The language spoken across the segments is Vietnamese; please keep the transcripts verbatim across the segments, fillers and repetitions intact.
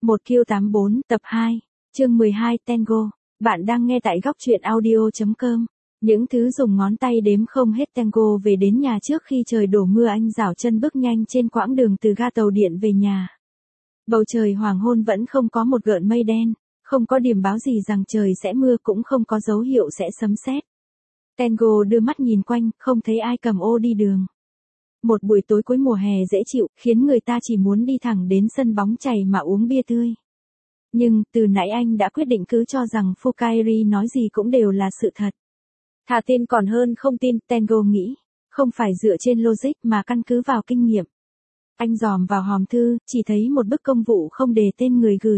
một Q tám bốn tập hai, chương mười hai Tango. Bạn đang nghe tại góc truyện audio chấm com. Những thứ dùng ngón tay đếm không hết Tango về đến nhà trước khi trời đổ mưa. Anh rảo chân bước nhanh trên quãng đường từ ga tàu điện về nhà. Bầu trời hoàng hôn vẫn không có một gợn mây đen, không có điểm báo gì rằng trời sẽ mưa, cũng không có dấu hiệu sẽ sấm sét. Tango đưa mắt nhìn quanh, không thấy ai cầm ô đi đường. Một buổi tối cuối mùa hè dễ chịu, khiến người ta chỉ muốn đi thẳng đến sân bóng chày mà uống bia tươi. Nhưng, từ nãy anh đã quyết định cứ cho rằng Fukairi nói gì cũng đều là sự thật. Thà tin còn hơn không tin, Tango nghĩ. Không phải dựa trên logic mà căn cứ vào kinh nghiệm. Anh dòm vào hòm thư, chỉ thấy một bức công vụ không đề tên người gửi.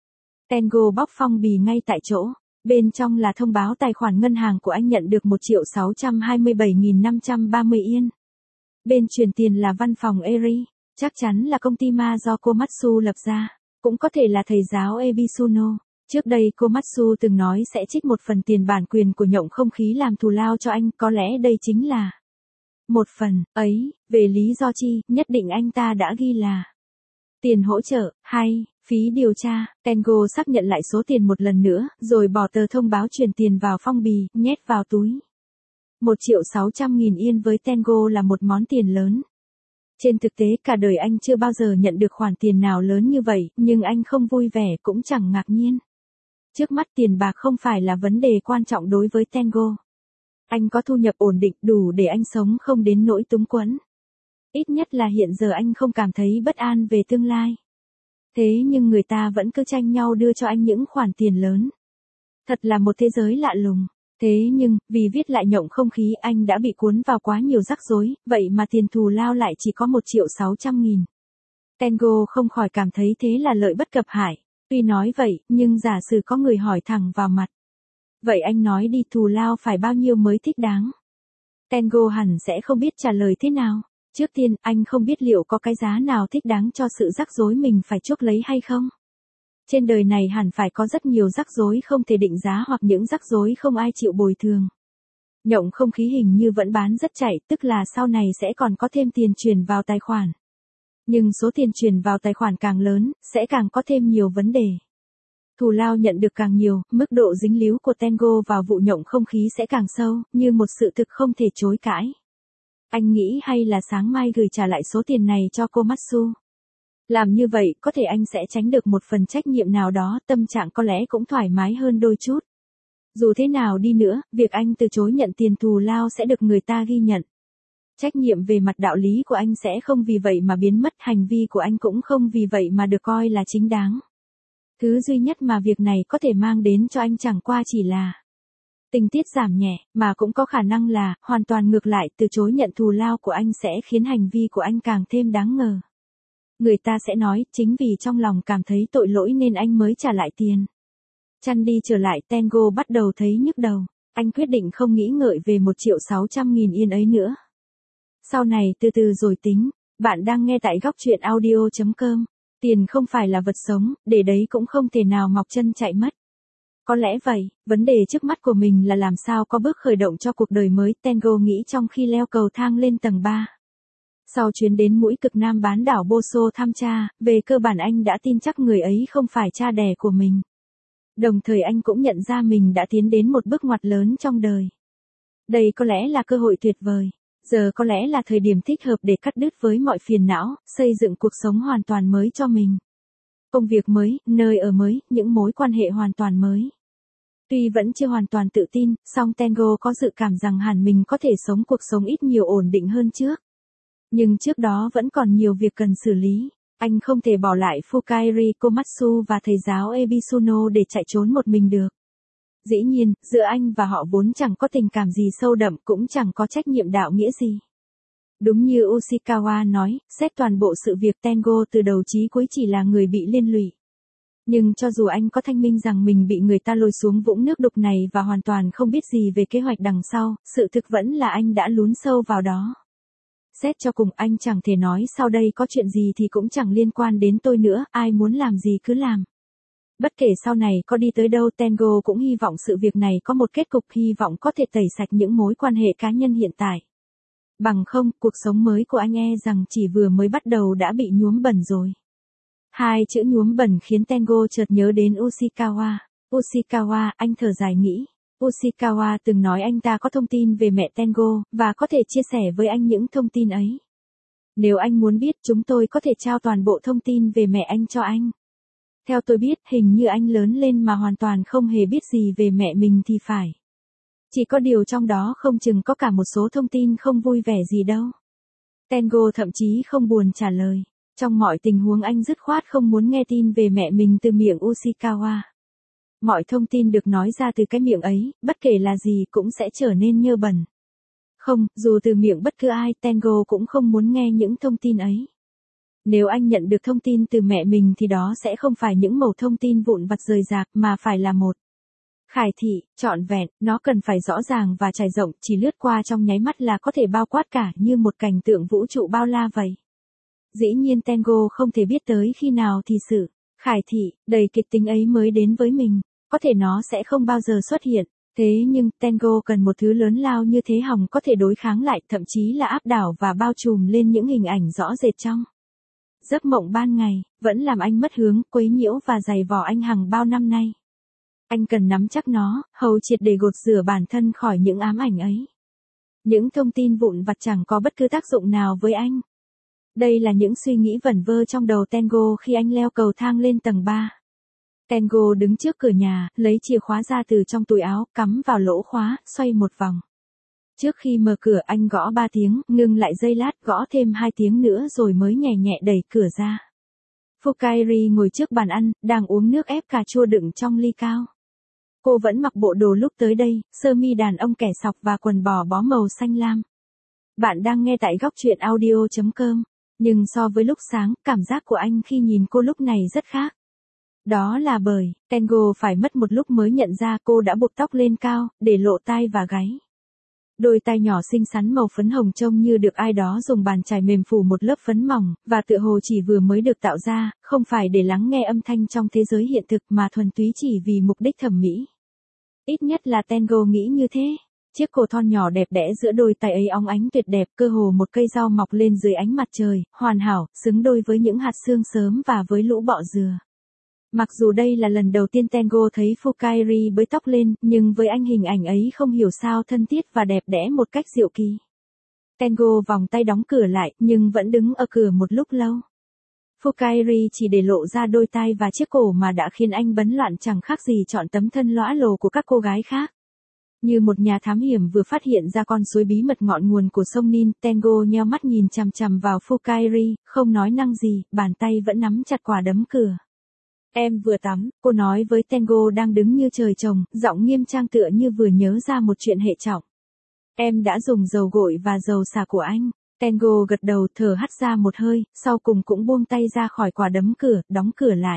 Tango bóc phong bì ngay tại chỗ. Bên trong là thông báo tài khoản ngân hàng của anh nhận được một triệu sáu trăm hai mươi bảy nghìn năm trăm ba mươi yên. Bên chuyển tiền là văn phòng Eri, chắc chắn là công ty ma do Komatsu lập ra, cũng có thể là thầy giáo Ebisuno. Trước đây Komatsu từng nói sẽ trích một phần tiền bản quyền của nhộng không khí làm thù lao cho anh, có lẽ đây chính là một phần ấy. Về lý do chi, nhất định anh ta đã ghi là tiền hỗ trợ, hay phí điều tra. Tango xác nhận lại số tiền một lần nữa, rồi bỏ tờ thông báo chuyển tiền vào phong bì, nhét vào túi. Một triệu sáu trăm nghìn yên với Tango là một món tiền lớn. Trên thực tế cả đời anh chưa bao giờ nhận được khoản tiền nào lớn như vậy, nhưng anh không vui vẻ cũng chẳng ngạc nhiên. Trước mắt tiền bạc không phải là vấn đề quan trọng đối với Tango. Anh có thu nhập ổn định đủ để anh sống không đến nỗi túng quẫn. Ít nhất là hiện giờ anh không cảm thấy bất an về tương lai. Thế nhưng người ta vẫn cứ tranh nhau đưa cho anh những khoản tiền lớn. Thật là một thế giới lạ lùng. Thế nhưng, vì viết lại nhộng không khí anh đã bị cuốn vào quá nhiều rắc rối, vậy mà tiền thù lao lại chỉ có một triệu sáu trăm nghìn. Tango không khỏi cảm thấy thế là lợi bất cập hại. Tuy nói vậy, nhưng giả sử có người hỏi thẳng vào mặt. Vậy anh nói đi, thù lao phải bao nhiêu mới thích đáng? Tango hẳn sẽ không biết trả lời thế nào. Trước tiên, anh không biết liệu có cái giá nào thích đáng cho sự rắc rối mình phải chuốc lấy hay không. Trên đời này hẳn phải có rất nhiều rắc rối không thể định giá hoặc những rắc rối không ai chịu bồi thường. Nhộng không khí hình như vẫn bán rất chạy, tức là sau này sẽ còn có thêm tiền chuyển vào tài khoản. Nhưng số tiền chuyển vào tài khoản càng lớn, sẽ càng có thêm nhiều vấn đề. Thù lao nhận được càng nhiều, mức độ dính líu của Tango vào vụ nhộng không khí sẽ càng sâu, như một sự thực không thể chối cãi. Anh nghĩ hay là sáng mai gửi trả lại số tiền này cho Komatsu. Làm như vậy, có thể anh sẽ tránh được một phần trách nhiệm nào đó, tâm trạng có lẽ cũng thoải mái hơn đôi chút. Dù thế nào đi nữa, việc anh từ chối nhận tiền thù lao sẽ được người ta ghi nhận. Trách nhiệm về mặt đạo lý của anh sẽ không vì vậy mà biến mất, hành vi của anh cũng không vì vậy mà được coi là chính đáng. Thứ duy nhất mà việc này có thể mang đến cho anh chẳng qua chỉ là tình tiết giảm nhẹ, mà cũng có khả năng là, hoàn toàn ngược lại, từ chối nhận thù lao của anh sẽ khiến hành vi của anh càng thêm đáng ngờ. Người ta sẽ nói, chính vì trong lòng cảm thấy tội lỗi nên anh mới trả lại tiền. Chăn đi trở lại, Tango bắt đầu thấy nhức đầu. Anh quyết định không nghĩ ngợi về một triệu sáu trăm nghìn yên ấy nữa. Sau này từ từ rồi tính. Bạn đang nghe tại góc truyện audio chấm com. Tiền không phải là vật sống, để đấy cũng không thể nào mọc chân chạy mất. Có lẽ vậy, vấn đề trước mắt của mình là làm sao có bước khởi động cho cuộc đời mới, Tango nghĩ trong khi leo cầu thang lên tầng ba. Sau chuyến đến mũi cực nam bán đảo Boso thăm cha, về cơ bản anh đã tin chắc người ấy không phải cha đẻ của mình. Đồng thời anh cũng nhận ra mình đã tiến đến một bước ngoặt lớn trong đời. Đây có lẽ là cơ hội tuyệt vời. Giờ có lẽ là thời điểm thích hợp để cắt đứt với mọi phiền não, xây dựng cuộc sống hoàn toàn mới cho mình. Công việc mới, nơi ở mới, những mối quan hệ hoàn toàn mới. Tuy vẫn chưa hoàn toàn tự tin, song Tango có dự cảm rằng hẳn mình có thể sống cuộc sống ít nhiều ổn định hơn trước. Nhưng trước đó vẫn còn nhiều việc cần xử lý. Anh không thể bỏ lại Fukairi, Komatsu và thầy giáo Ebisuno để chạy trốn một mình được. Dĩ nhiên, giữa anh và họ vốn chẳng có tình cảm gì sâu đậm, cũng chẳng có trách nhiệm đạo nghĩa gì. Đúng như Ushikawa nói, xét toàn bộ sự việc, Tango từ đầu chí cuối chỉ là người bị liên lụy. Nhưng cho dù anh có thanh minh rằng mình bị người ta lôi xuống vũng nước đục này và hoàn toàn không biết gì về kế hoạch đằng sau, sự thực vẫn là anh đã lún sâu vào đó. Xét cho cùng, anh chẳng thể nói sau đây có chuyện gì thì cũng chẳng liên quan đến tôi nữa, ai muốn làm gì cứ làm. Bất kể sau này có đi tới đâu, Tango cũng hy vọng sự việc này có một kết cục, hy vọng có thể tẩy sạch những mối quan hệ cá nhân hiện tại. Bằng không, cuộc sống mới của anh e rằng chỉ vừa mới bắt đầu đã bị nhuốm bẩn rồi. Hai chữ nhuốm bẩn khiến Tengo chợt nhớ đến Ushikawa. Ushikawa, anh thở dài nghĩ. Ushikawa từng nói anh ta có thông tin về mẹ Tengo, và có thể chia sẻ với anh những thông tin ấy. Nếu anh muốn biết, chúng tôi có thể trao toàn bộ thông tin về mẹ anh cho anh. Theo tôi biết, hình như anh lớn lên mà hoàn toàn không hề biết gì về mẹ mình thì phải. Chỉ có điều trong đó không chừng có cả một số thông tin không vui vẻ gì đâu. Tengo thậm chí không buồn trả lời. Trong mọi tình huống anh dứt khoát không muốn nghe tin về mẹ mình từ miệng Ushikawa. Mọi thông tin được nói ra từ cái miệng ấy, bất kể là gì cũng sẽ trở nên nhơ bẩn. Không, dù từ miệng bất cứ ai, Tengo cũng không muốn nghe những thông tin ấy. Nếu anh nhận được thông tin từ mẹ mình thì đó sẽ không phải những mẩu thông tin vụn vặt rời rạc mà phải là một khải thị, trọn vẹn, nó cần phải rõ ràng và trải rộng, chỉ lướt qua trong nháy mắt là có thể bao quát cả như một cảnh tượng vũ trụ bao la vậy. Dĩ nhiên Tengo không thể biết tới khi nào thì sự khải thị, đầy kịch tính ấy mới đến với mình, có thể nó sẽ không bao giờ xuất hiện. Thế nhưng, Tengo cần một thứ lớn lao như thế hòng có thể đối kháng lại, thậm chí là áp đảo và bao trùm lên những hình ảnh rõ rệt trong giấc mộng ban ngày, vẫn làm anh mất hướng, quấy nhiễu và giày vò anh hàng bao năm nay. Anh cần nắm chắc nó, hầu triệt để gột rửa bản thân khỏi những ám ảnh ấy. Những thông tin vụn vặt chẳng có bất cứ tác dụng nào với anh. Đây là những suy nghĩ vẩn vơ trong đầu Tengo khi anh leo cầu thang lên tầng ba. Tengo đứng trước cửa nhà, lấy chìa khóa ra từ trong túi áo, cắm vào lỗ khóa, xoay một vòng. Trước khi mở cửa anh gõ ba tiếng, ngừng lại giây lát, gõ thêm hai tiếng nữa rồi mới nhẹ nhẹ đẩy cửa ra. Fukairi ngồi trước bàn ăn, đang uống nước ép cà chua đựng trong ly cao. Cô vẫn mặc bộ đồ lúc tới đây, sơ mi đàn ông kẻ sọc và quần bò bó màu xanh lam. Bạn đang nghe tại góc truyện audio chấm com. Nhưng so với lúc sáng, cảm giác của anh khi nhìn cô lúc này rất khác. Đó là bởi, Tengo phải mất một lúc mới nhận ra cô đã buộc tóc lên cao, để lộ tai và gáy. Đôi tai nhỏ xinh xắn màu phấn hồng trông như được ai đó dùng bàn chải mềm phủ một lớp phấn mỏng, và tựa hồ chỉ vừa mới được tạo ra, không phải để lắng nghe âm thanh trong thế giới hiện thực mà thuần túy chỉ vì mục đích thẩm mỹ. Ít nhất là Tengo nghĩ như thế. Chiếc cổ thon nhỏ đẹp đẽ giữa đôi tay ấy óng ánh tuyệt đẹp, cơ hồ một cây rau mọc lên dưới ánh mặt trời, hoàn hảo, xứng đôi với những hạt sương sớm và với lũ bọ dừa. Mặc dù đây là lần đầu tiên Tengo thấy Fukairi bới tóc lên, nhưng với anh hình ảnh ấy không hiểu sao thân thiết và đẹp đẽ một cách diệu kỳ. Tengo vòng tay đóng cửa lại, nhưng vẫn đứng ở cửa một lúc lâu. Fukairi chỉ để lộ ra đôi tai và chiếc cổ mà đã khiến anh bấn loạn chẳng khác gì chọn tấm thân lõa lồ của các cô gái khác. Như một nhà thám hiểm vừa phát hiện ra con suối bí mật ngọn nguồn của sông Nin, Tengo nheo mắt nhìn chằm chằm vào Fukairi, không nói năng gì, bàn tay vẫn nắm chặt quả đấm cửa. Em vừa tắm, cô nói với Tengo đang đứng như trời trồng, giọng nghiêm trang tựa như vừa nhớ ra một chuyện hệ trọng. Em đã dùng dầu gội và dầu xả của anh. Tengo gật đầu, thở hắt ra một hơi, sau cùng cũng buông tay ra khỏi quả đấm cửa, đóng cửa lại.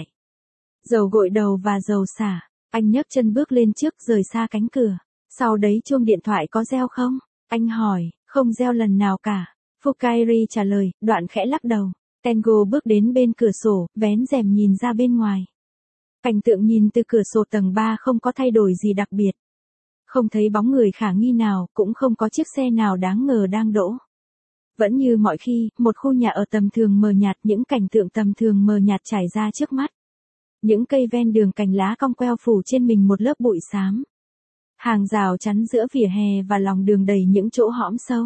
Dầu gội đầu và dầu xả. Anh nhấc chân bước lên trước, rời xa cánh cửa. Sau đấy chuông điện thoại có reo không? Anh hỏi. Không reo lần nào cả. Fukairi trả lời, đoạn khẽ lắc đầu. Tengo bước đến bên cửa sổ, vén rèm nhìn ra bên ngoài. Cảnh tượng nhìn từ cửa sổ tầng ba không có thay đổi gì đặc biệt. Không thấy bóng người khả nghi nào, cũng không có chiếc xe nào đáng ngờ đang đỗ. Vẫn như mọi khi, một khu nhà ở tầm thường mờ nhạt, những cảnh tượng tầm thường mờ nhạt trải ra trước mắt. Những cây ven đường cành lá cong queo phủ trên mình một lớp bụi xám. Hàng rào chắn giữa vỉa hè và lòng đường đầy những chỗ hõm sâu.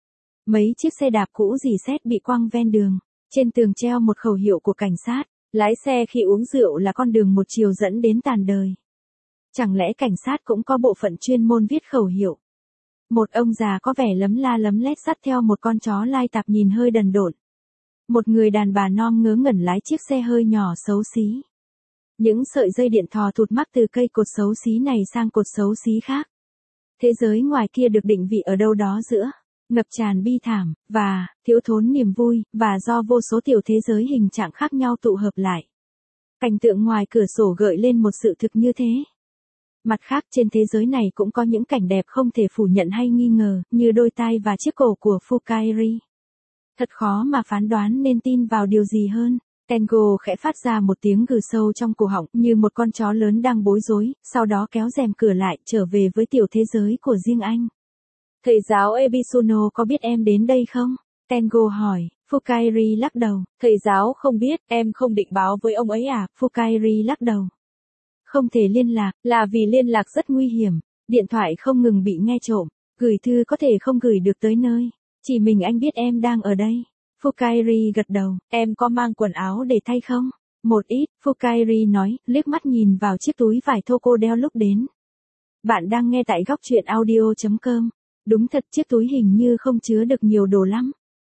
Mấy chiếc xe đạp cũ rỉ sét bị quăng ven đường. Trên tường treo một khẩu hiệu của cảnh sát, lái xe khi uống rượu là con đường một chiều dẫn đến tàn đời. Chẳng lẽ cảnh sát cũng có bộ phận chuyên môn viết khẩu hiệu? Một ông già có vẻ lấm la lấm lét dắt theo một con chó lai tạp nhìn hơi đần độn. Một người đàn bà non ngớ ngẩn lái chiếc xe hơi nhỏ xấu xí. Những sợi dây điện thò thụt mắc từ cây cột xấu xí này sang cột xấu xí khác. Thế giới ngoài kia được định vị ở đâu đó giữa ngập tràn bi thảm, và thiếu thốn niềm vui, và do vô số tiểu thế giới hình trạng khác nhau tụ hợp lại. Cảnh tượng ngoài cửa sổ gợi lên một sự thực như thế. Mặt khác trên thế giới này cũng có những cảnh đẹp không thể phủ nhận hay nghi ngờ, như đôi tai và chiếc cổ của Fukairi. Thật khó mà phán đoán nên tin vào điều gì hơn. Tengo khẽ phát ra một tiếng gừ sâu trong cổ họng như một con chó lớn đang bối rối, sau đó kéo rèm cửa lại trở về với tiểu thế giới của riêng anh. Thầy giáo Ebisuno có biết em đến đây không? Tengo hỏi, Fukairi lắc đầu. Thầy giáo không biết, em không định báo với ông ấy à? Fukairi lắc đầu. Không thể liên lạc, là vì liên lạc rất nguy hiểm. Điện thoại không ngừng bị nghe trộm. Gửi thư có thể không gửi được tới nơi. Chỉ mình anh biết em đang ở đây. Fukairi gật đầu. Em có mang quần áo để thay không? Một ít, Fukairi nói, liếc mắt nhìn vào chiếc túi vải thô cô đeo lúc đến. Bạn đang nghe tại góc truyện audio chấm com. Đúng thật, chiếc túi hình như không chứa được nhiều đồ lắm.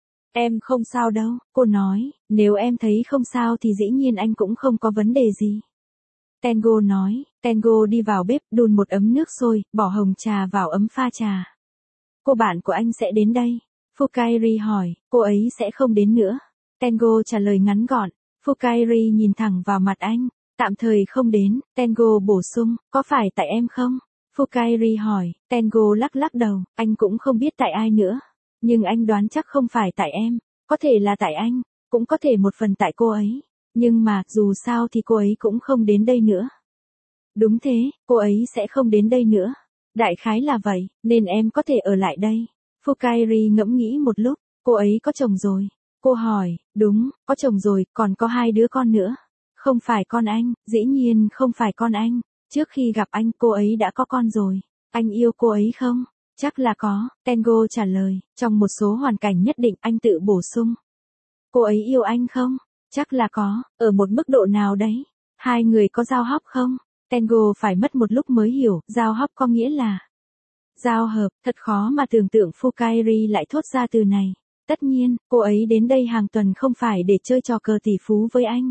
Em không sao đâu, cô nói, nếu em thấy không sao thì dĩ nhiên anh cũng không có vấn đề gì. Tengo nói, Tengo đi vào bếp đun một ấm nước sôi, bỏ hồng trà vào ấm pha trà. Cô bạn của anh sẽ đến đây. Fukairi hỏi, cô ấy sẽ không đến nữa. Tengo trả lời ngắn gọn. Fukairi nhìn thẳng vào mặt anh, tạm thời không đến. Tengo bổ sung, có phải tại em không? Fukairi hỏi, Tengo lắc lắc đầu, anh cũng không biết tại ai nữa. Nhưng anh đoán chắc không phải tại em, có thể là tại anh, cũng có thể một phần tại cô ấy. Nhưng mà, dù sao thì cô ấy cũng không đến đây nữa. Đúng thế, cô ấy sẽ không đến đây nữa. Đại khái là vậy, nên em có thể ở lại đây. Fukairi ngẫm nghĩ một lúc, cô ấy có chồng rồi. Cô hỏi, đúng, có chồng rồi, còn có hai đứa con nữa. Không phải con anh, dĩ nhiên không phải con anh. Trước khi gặp anh, cô ấy đã có con rồi. Anh yêu cô ấy không? Chắc là có, Tengo trả lời, trong một số hoàn cảnh nhất định anh tự bổ sung. Cô ấy yêu anh không? Chắc là có, ở một mức độ nào đấy. Hai người có giao hóc không? Tengo phải mất một lúc mới hiểu, giao hóc có nghĩa là giao hợp, thật khó mà tưởng tượng Fukairi lại thốt ra từ này. Tất nhiên, cô ấy đến đây hàng tuần không phải để chơi trò cờ tỷ phú với anh.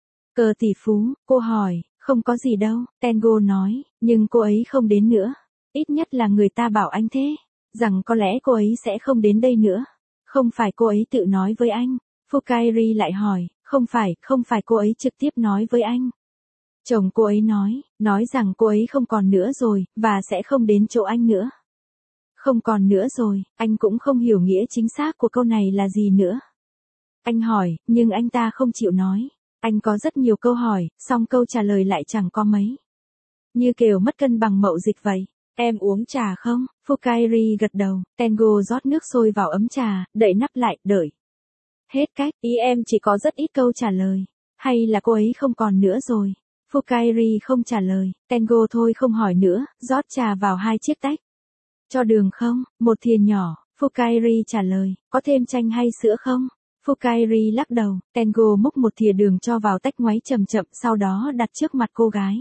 Cờ tỷ phú, cô hỏi, không có gì đâu, Tengo nói, nhưng cô ấy không đến nữa. Ít nhất là người ta bảo anh thế, rằng có lẽ cô ấy sẽ không đến đây nữa. Không phải cô ấy tự nói với anh. Fukairi lại hỏi, không phải, không phải cô ấy trực tiếp nói với anh. Chồng cô ấy nói, nói rằng cô ấy không còn nữa rồi, và sẽ không đến chỗ anh nữa. Không còn nữa rồi, anh cũng không hiểu nghĩa chính xác của câu này là gì nữa. Anh hỏi, nhưng anh ta không chịu nói. Anh có rất nhiều câu hỏi, song câu trả lời lại chẳng có mấy. Như kiểu mất cân bằng mậu dịch vậy. Em uống trà không? Fukairi gật đầu, Tengo rót nước sôi vào ấm trà, đậy nắp lại, đợi. Hết cách, ý em chỉ có rất ít câu trả lời. Hay là cô ấy không còn nữa rồi? Fukairi không trả lời, Tengo thôi không hỏi nữa, rót trà vào hai chiếc tách. Cho đường không? Một thìa nhỏ, Fukairi trả lời, có thêm chanh hay sữa không? Fukairi lắc đầu, Tengo múc một thìa đường cho vào tách ngoáy chậm chậm, sau đó đặt trước mặt cô gái.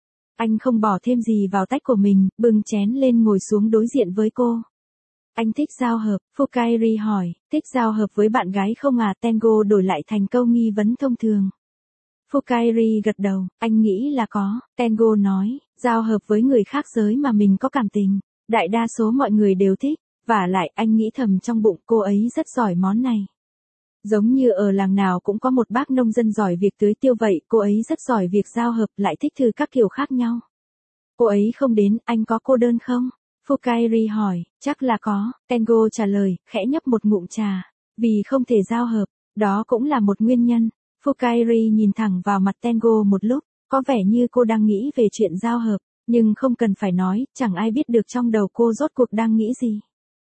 Anh không bỏ thêm gì vào tách của mình, bưng chén lên ngồi xuống đối diện với cô. Anh thích giao hợp, Fukairi hỏi, thích giao hợp với bạn gái không à? Tengo đổi lại thành câu nghi vấn thông thường. Fukairi gật đầu, anh nghĩ là có, Tengo nói, giao hợp với người khác giới mà mình có cảm tình. Đại đa số mọi người đều thích, vả lại anh nghĩ thầm trong bụng cô ấy rất giỏi món này. Giống như ở làng nào cũng có một bác nông dân giỏi việc tưới tiêu vậy, cô ấy rất giỏi việc giao hợp, lại thích thử các kiểu khác nhau. Cô ấy không đến, anh có cô đơn không? Fukairi hỏi, chắc là có, Tengo trả lời, khẽ nhấp một ngụm trà. Vì không thể giao hợp, đó cũng là một nguyên nhân. Fukairi nhìn thẳng vào mặt Tengo một lúc, có vẻ như cô đang nghĩ về chuyện giao hợp, nhưng không cần phải nói, chẳng ai biết được trong đầu cô rốt cuộc đang nghĩ gì.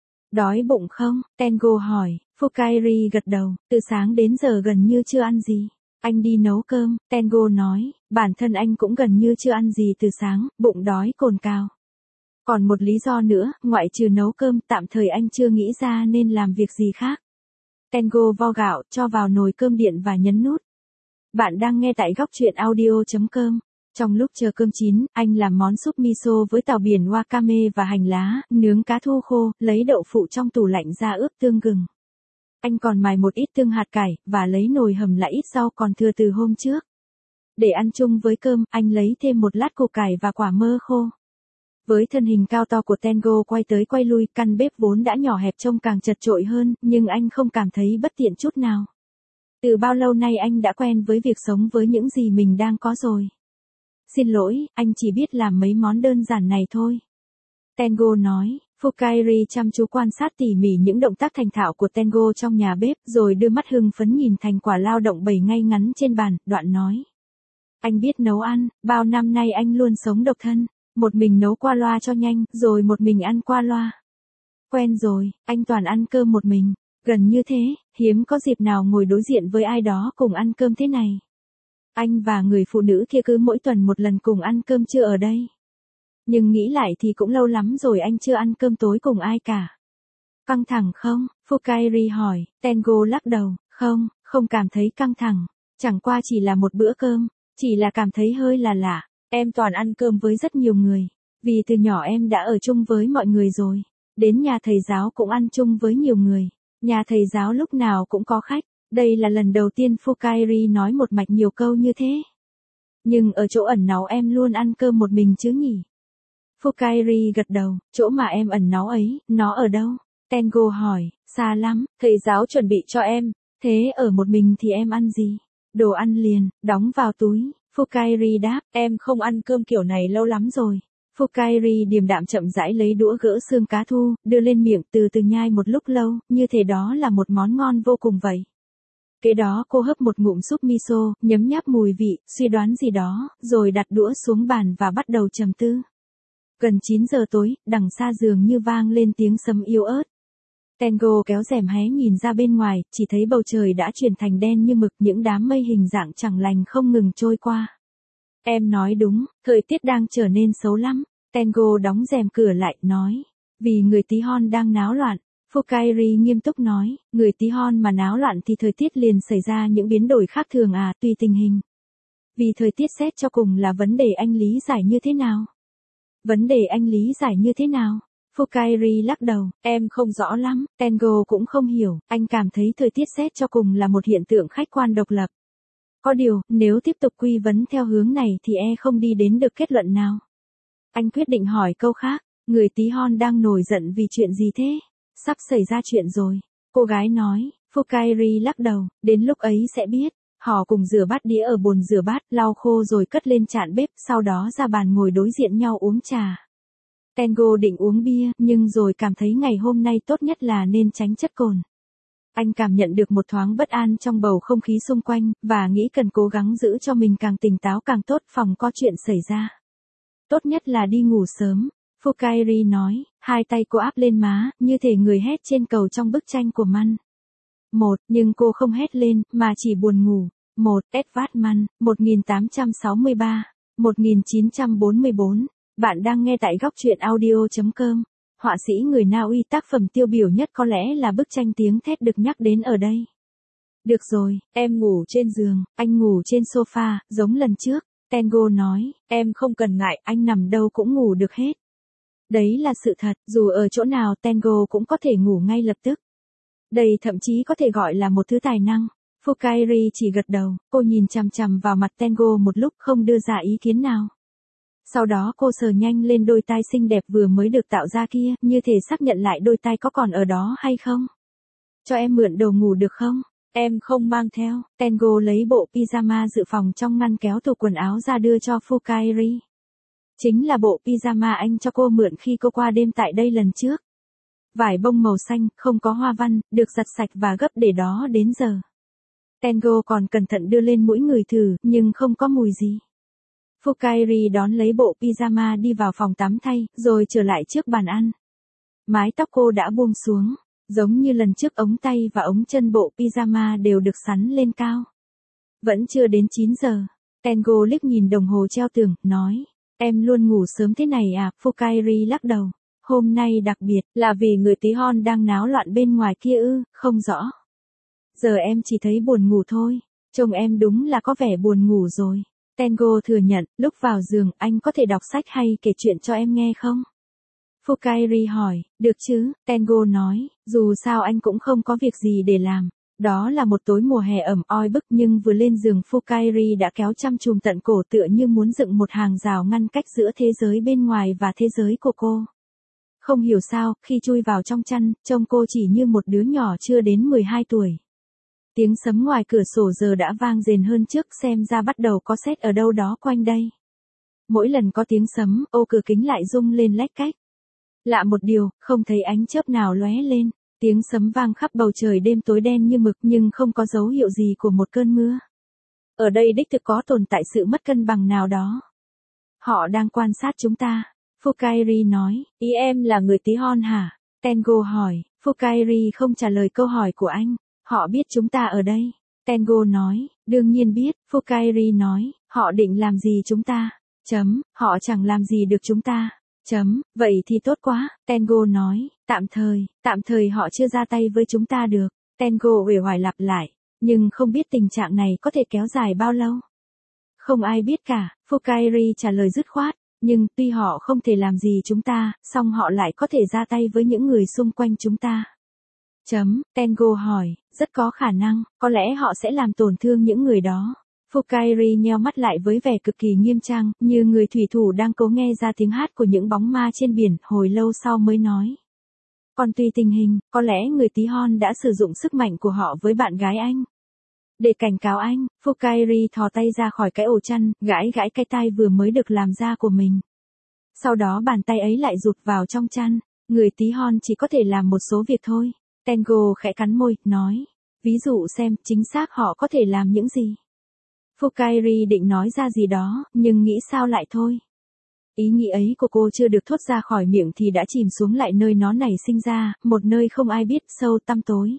Đói bụng không? Tengo hỏi, Fukairi gật đầu, từ sáng đến giờ gần như chưa ăn gì. Anh đi nấu cơm, Tengo nói, bản thân anh cũng gần như chưa ăn gì từ sáng, bụng đói cồn cào. Còn một lý do nữa, ngoại trừ nấu cơm, tạm thời anh chưa nghĩ ra nên làm việc gì khác. Tengo vo gạo, cho vào nồi cơm điện và nhấn nút. Bạn đang nghe tại góc truyện audio chấm com. Trong lúc chờ cơm chín, anh làm món súp miso với tàu biển wakame và hành lá, nướng cá thu khô, lấy đậu phụ trong tủ lạnh ra ướp tương gừng. Anh còn mài một ít tương hạt cải, và lấy nồi hầm lại ít rau còn thừa từ hôm trước. Để ăn chung với cơm, anh lấy thêm một lát củ cải và quả mơ khô. Với thân hình cao to của Tengo quay tới quay lui, căn bếp vốn đã nhỏ hẹp trông càng chật chội hơn, nhưng anh không cảm thấy bất tiện chút nào. Từ bao lâu nay anh đã quen với việc sống với những gì mình đang có rồi. Xin lỗi, anh chỉ biết làm mấy món đơn giản này thôi. Tengo nói, Fukairi chăm chú quan sát tỉ mỉ những động tác thành thạo của Tengo trong nhà bếp, rồi đưa mắt hưng phấn nhìn thành quả lao động bày ngay ngắn trên bàn, đoạn nói. Anh biết nấu ăn, bao năm nay anh luôn sống độc thân, một mình nấu qua loa cho nhanh, rồi một mình ăn qua loa. Quen rồi, anh toàn ăn cơm một mình, gần như thế, Hiếm có dịp nào ngồi đối diện với ai đó cùng ăn cơm thế này. Anh và người phụ nữ kia cứ mỗi tuần một lần cùng ăn cơm trưa ở đây. Nhưng nghĩ lại thì cũng lâu lắm rồi anh chưa ăn cơm tối cùng ai cả. Căng thẳng không? Fukairi hỏi. Tengo lắc đầu. Không, không cảm thấy căng thẳng. Chẳng qua chỉ là một bữa cơm. Chỉ là cảm thấy hơi là lạ. Em toàn ăn cơm với rất nhiều người. Vì từ nhỏ em đã ở chung với mọi người rồi. Đến nhà thầy giáo cũng ăn chung với nhiều người. Nhà thầy giáo lúc nào cũng có khách. Đây là lần đầu tiên Fukairi nói một mạch nhiều câu như thế. Nhưng ở chỗ ẩn náu em luôn ăn cơm một mình chứ nhỉ? Fukairi gật đầu. Chỗ mà em ẩn náu ấy, nó ở đâu? Tengo hỏi. Xa lắm, thầy giáo chuẩn bị cho em. Thế ở một mình thì em ăn gì? Đồ ăn liền, đóng vào túi. Fukairi đáp. Em không ăn cơm kiểu này lâu lắm rồi. Fukairi điềm đạm chậm rãi lấy đũa gỡ xương cá thu, đưa lên miệng từ từ nhai một lúc lâu, như thể đó là một món ngon vô cùng vậy. Kế đó cô hấp một ngụm súp miso, nhấm nháp mùi vị, suy đoán gì đó, rồi đặt đũa xuống bàn và bắt đầu trầm tư. Gần chín giờ tối, đằng xa giường như vang lên tiếng sấm yếu ớt. Tengo kéo rèm hé nhìn ra bên ngoài, chỉ thấy bầu trời đã chuyển thành đen như mực, những đám mây hình dạng chẳng lành không ngừng trôi qua. Em nói đúng, thời tiết đang trở nên xấu lắm. Tengo đóng rèm cửa lại, nói. Vì người tí hon đang náo loạn. Fukairi nghiêm túc nói, người tí hon mà náo loạn thì thời tiết liền xảy ra những biến đổi khác thường à, tùy tình hình. Vì thời tiết xét cho cùng là vấn đề anh lý giải như thế nào? Vấn đề anh lý giải như thế nào? Fukairi lắc đầu, em không rõ lắm, Tengo cũng không hiểu, anh cảm thấy thời tiết xét cho cùng là một hiện tượng khách quan độc lập. Có điều, nếu tiếp tục quy vấn theo hướng này thì e không đi đến được kết luận nào. Anh quyết định hỏi câu khác, người tí hon đang nổi giận vì chuyện gì thế? Sắp xảy ra chuyện rồi. Cô gái nói, Fukairi lắc đầu, đến lúc ấy sẽ biết. Họ cùng rửa bát đĩa ở bồn rửa bát, lau khô rồi cất lên chạn bếp, sau đó ra bàn ngồi đối diện nhau uống trà. Tengo định uống bia, nhưng rồi cảm thấy ngày hôm nay tốt nhất là nên tránh chất cồn. Anh cảm nhận được một thoáng bất an trong bầu không khí xung quanh, và nghĩ cần cố gắng giữ cho mình càng tỉnh táo càng tốt, phòng có chuyện xảy ra. Tốt nhất là đi ngủ sớm. Fukairi nói, hai tay cô áp lên má, như thể người hét trên cầu trong bức tranh của Man. Một, nhưng cô không hét lên, mà chỉ buồn ngủ. Một, Edvard Man, một nghìn tám trăm sáu mươi ba, một nghìn chín trăm bốn mươi bốn. Bạn đang nghe tại góc truyện audio chấm com. Họa sĩ người Na Uy, tác phẩm tiêu biểu nhất có lẽ là bức tranh Tiếng Thét được nhắc đến ở đây. Được rồi, em ngủ trên giường, anh ngủ trên sofa, giống lần trước. Tengo nói, em không cần ngại, anh nằm đâu cũng ngủ được hết. Đấy là sự thật, dù ở chỗ nào Tengo cũng có thể ngủ ngay lập tức. Đây thậm chí có thể gọi là một thứ tài năng. Fukairi chỉ gật đầu, cô nhìn chằm chằm vào mặt Tengo một lúc không đưa ra ý kiến nào. Sau đó cô sờ nhanh lên đôi tai xinh đẹp vừa mới được tạo ra kia, như thể xác nhận lại đôi tai có còn ở đó hay không. Cho em mượn đồ ngủ được không? Em không mang theo. Tengo lấy bộ pyjama dự phòng trong ngăn kéo tủ quần áo ra đưa cho Fukairi. Chính là bộ pyjama anh cho cô mượn khi cô qua đêm tại đây lần trước. Vải bông màu xanh, không có hoa văn, được giặt sạch và gấp để đó đến giờ. Tengo còn cẩn thận đưa lên mũi người thử, nhưng không có mùi gì. Fukairi đón lấy bộ pyjama đi vào phòng tắm thay, rồi trở lại trước bàn ăn. Mái tóc cô đã buông xuống, giống như lần trước ống tay và ống chân bộ pyjama đều được sắn lên cao. Vẫn chưa đến chín giờ. Tengo liếc nhìn đồng hồ treo tường, nói, em luôn ngủ sớm thế này à? Fukairi lắc đầu. Hôm nay đặc biệt, là vì người tí hon đang náo loạn bên ngoài kia ư, không rõ. Giờ em chỉ thấy buồn ngủ thôi, trông em đúng là có vẻ buồn ngủ rồi. Tengo thừa nhận, lúc vào giường, anh có thể đọc sách hay kể chuyện cho em nghe không? Fukairi hỏi, được chứ, Tengo nói, dù sao anh cũng không có việc gì để làm. Đó là một tối mùa hè ẩm oi bức, nhưng vừa lên giường Fukairi đã kéo chăn chùm tận cổ tựa như muốn dựng một hàng rào ngăn cách giữa thế giới bên ngoài và thế giới của cô. Không hiểu sao, khi chui vào trong chăn, trông cô chỉ như một đứa nhỏ chưa đến mười hai tuổi. Tiếng sấm ngoài cửa sổ giờ đã vang rền hơn trước, xem ra bắt đầu có sét ở đâu đó quanh đây. Mỗi lần có tiếng sấm, ô cửa kính lại rung lên lách cách. Lạ một điều, không thấy ánh chớp nào lóe lên. Tiếng sấm vang khắp bầu trời đêm tối đen như mực, nhưng không có dấu hiệu gì của một cơn mưa. Ở đây đích thực có tồn tại sự mất cân bằng nào đó. Họ đang quan sát chúng ta. Fukairi nói, ý em là người tí hon hả? Tengo hỏi. Fukairi không trả lời câu hỏi của anh. Họ biết chúng ta ở đây. Tengo nói, đương nhiên biết, Fukairi nói, họ định làm gì chúng ta? Chấm, họ chẳng làm gì được chúng ta. Chấm, vậy thì tốt quá, Tengo nói, tạm thời, tạm thời họ chưa ra tay với chúng ta được. Tengo uể oải lặp lại, nhưng không biết tình trạng này có thể kéo dài bao lâu. Không ai biết cả, Fukairi trả lời dứt khoát, nhưng tuy họ không thể làm gì chúng ta, song họ lại có thể ra tay với những người xung quanh chúng ta. Chấm, Tengo hỏi, rất có khả năng, có lẽ họ sẽ làm tổn thương những người đó. Fukairi nheo mắt lại với vẻ cực kỳ nghiêm trang, như người thủy thủ đang cố nghe ra tiếng hát của những bóng ma trên biển, hồi lâu sau mới nói. Còn tùy tình hình, có lẽ người tí hon đã sử dụng sức mạnh của họ với bạn gái anh. Để cảnh cáo anh, Fukairi thò tay ra khỏi cái ổ chăn, gãi gãi cái tai vừa mới được làm ra của mình. Sau đó bàn tay ấy lại rụt vào trong chăn, người tí hon chỉ có thể làm một số việc thôi. Tengo khẽ cắn môi, nói. Ví dụ xem, chính xác họ có thể làm những gì. Fukairi định nói ra gì đó, nhưng nghĩ sao lại thôi. Ý nghĩ ấy của cô chưa được thốt ra khỏi miệng thì đã chìm xuống lại nơi nó nảy sinh ra, một nơi không ai biết, sâu tăm tối.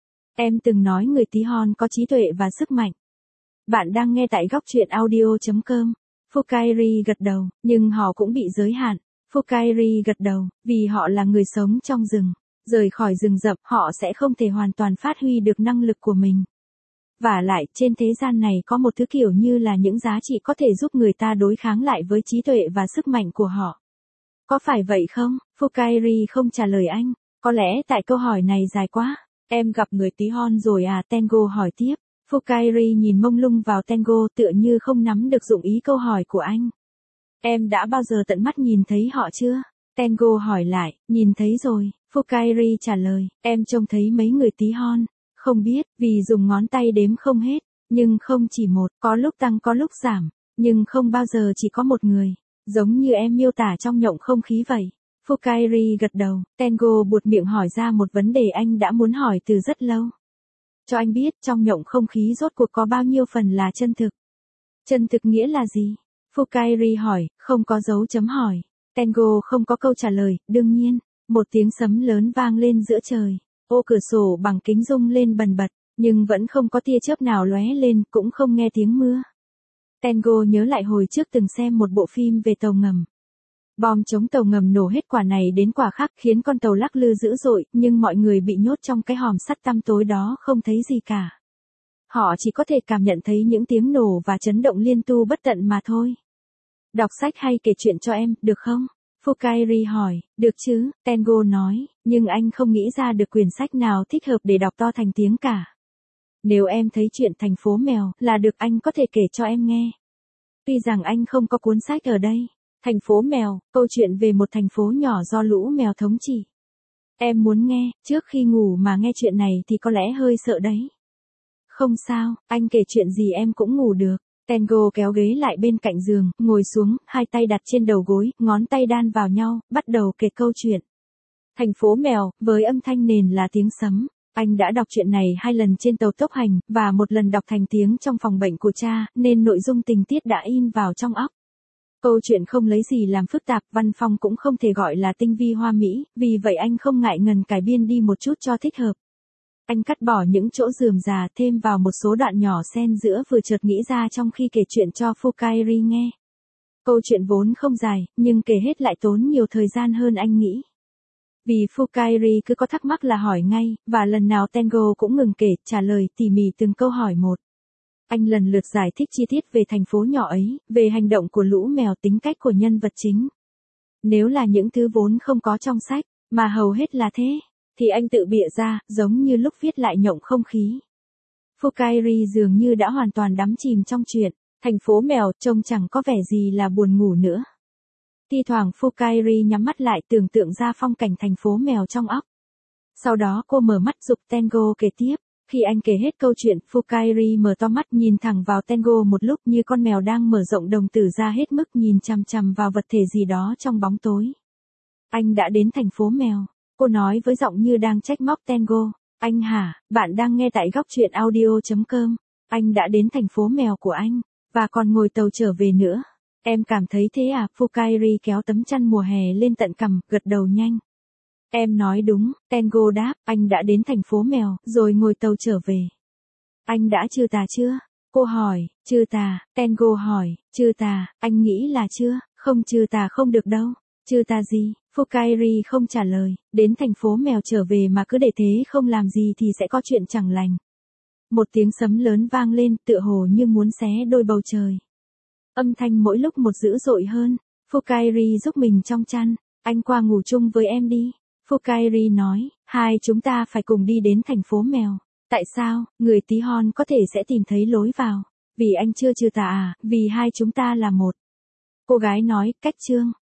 Em từng nói người tí hon có trí tuệ và sức mạnh. Bạn đang nghe tại góc truyện audio chấm com. Fukairi gật đầu, nhưng họ cũng bị giới hạn. Fukairi gật đầu, vì họ là người sống trong rừng. Rời khỏi rừng rậm, họ sẽ không thể hoàn toàn phát huy được năng lực của mình. Vả lại, trên thế gian này có một thứ kiểu như là những giá trị có thể giúp người ta đối kháng lại với trí tuệ và sức mạnh của họ. Có phải vậy không? Fukairi không trả lời anh. Có lẽ tại câu hỏi này dài quá. Em gặp người tí hon rồi à? Tengo hỏi tiếp. Fukairi nhìn mông lung vào Tengo tựa như không nắm được dụng ý câu hỏi của anh. Em đã bao giờ tận mắt nhìn thấy họ chưa? Tengo hỏi lại, nhìn thấy rồi. Fukairi trả lời, em trông thấy mấy người tí hon. Không biết, vì dùng ngón tay đếm không hết, nhưng không chỉ một, có lúc tăng có lúc giảm, nhưng không bao giờ chỉ có một người, giống như em miêu tả trong nhộng không khí vậy. Fukairi gật đầu, Tengo buột miệng hỏi ra một vấn đề anh đã muốn hỏi từ rất lâu. Cho anh biết, trong nhộng không khí rốt cuộc có bao nhiêu phần là chân thực? Chân thực nghĩa là gì? Fukairi hỏi, không có dấu chấm hỏi. Tengo không có câu trả lời, đương nhiên, một tiếng sấm lớn vang lên giữa trời. Ô cửa sổ bằng kính rung lên bần bật, nhưng vẫn không có tia chớp nào lóe lên, cũng không nghe tiếng mưa. Tengo nhớ lại hồi trước từng xem một bộ phim về tàu ngầm. Bom chống tàu ngầm nổ hết quả này đến quả khác khiến con tàu lắc lư dữ dội, nhưng mọi người bị nhốt trong cái hòm sắt tăm tối đó không thấy gì cả. Họ chỉ có thể cảm nhận thấy những tiếng nổ và chấn động liên tu bất tận mà thôi. Đọc sách hay kể chuyện cho em, được không? Fukairi hỏi, được chứ, Tengo nói, nhưng anh không nghĩ ra được quyển sách nào thích hợp để đọc to thành tiếng cả. Nếu em thấy chuyện Thành phố Mèo là được anh có thể kể cho em nghe. Tuy rằng anh không có cuốn sách ở đây. Thành phố Mèo, câu chuyện về một thành phố nhỏ do lũ mèo thống trị. Em muốn nghe, trước khi ngủ mà nghe chuyện này thì có lẽ hơi sợ đấy. Không sao, anh kể chuyện gì em cũng ngủ được. Tengo kéo ghế lại bên cạnh giường, ngồi xuống, hai tay đặt trên đầu gối, ngón tay đan vào nhau, bắt đầu kể câu chuyện. Thành phố Mèo, với âm thanh nền là tiếng sấm. Anh đã đọc chuyện này hai lần trên tàu tốc hành, và một lần đọc thành tiếng trong phòng bệnh của cha, nên nội dung tình tiết đã in vào trong óc. Câu chuyện không lấy gì làm phức tạp, văn phong cũng không thể gọi là tinh vi hoa mỹ, vì vậy anh không ngại ngần cải biên đi một chút cho thích hợp. Anh cắt bỏ những chỗ rườm rà, thêm vào một số đoạn nhỏ xen giữa vừa chợt nghĩ ra trong khi kể chuyện cho Fukairi nghe. Câu chuyện vốn không dài, nhưng kể hết lại tốn nhiều thời gian hơn anh nghĩ. Vì Fukairi cứ có thắc mắc là hỏi ngay, và lần nào Tengo cũng ngừng kể, trả lời tỉ mỉ từng câu hỏi một. Anh lần lượt giải thích chi tiết về thành phố nhỏ ấy, về hành động của lũ mèo, tính cách của nhân vật chính. Nếu là những thứ vốn không có trong sách, mà hầu hết là thế, thì anh tự bịa ra, giống như lúc viết lại nhộng không khí. Fukairi dường như đã hoàn toàn đắm chìm trong chuyện. Thành phố Mèo trông chẳng có vẻ gì là buồn ngủ nữa. Thi thoảng Fukairi nhắm mắt lại tưởng tượng ra phong cảnh thành phố Mèo trong óc. Sau đó cô mở mắt giục Tengo kể tiếp. Khi anh kể hết câu chuyện, Fukairi mở to mắt nhìn thẳng vào Tengo một lúc như con mèo đang mở rộng đồng tử ra hết mức nhìn chằm chằm vào vật thể gì đó trong bóng tối. Anh đã đến thành phố Mèo. Cô nói với giọng như đang trách móc Tengo. Anh hả, bạn đang nghe tại góc truyện audio chấm com. Anh đã đến thành phố Mèo của anh, và còn ngồi tàu trở về nữa. Em cảm thấy thế à? Fukairi kéo tấm chăn mùa hè lên tận cằm, gật đầu nhanh. Em nói đúng, Tengo đáp, anh đã đến thành phố mèo, rồi ngồi tàu trở về. Anh đã trừ tà chưa? Cô hỏi, trừ tà, Tengo hỏi, trừ tà, anh nghĩ là chưa, không trừ tà không được đâu. Trừ tà gì? Fukairi không trả lời, đến thành phố mèo trở về mà cứ để thế không làm gì thì sẽ có chuyện chẳng lành. Một tiếng sấm lớn vang lên, tựa hồ như muốn xé đôi bầu trời. Âm thanh mỗi lúc một dữ dội hơn. Fukairi giúp mình trong chăn, anh qua ngủ chung với em đi. Fukairi nói, hai chúng ta phải cùng đi đến thành phố mèo. Tại sao, người tí hon có thể sẽ tìm thấy lối vào? Vì anh chưa trừ tà à, vì hai chúng ta là một. Cô gái nói, cách chương.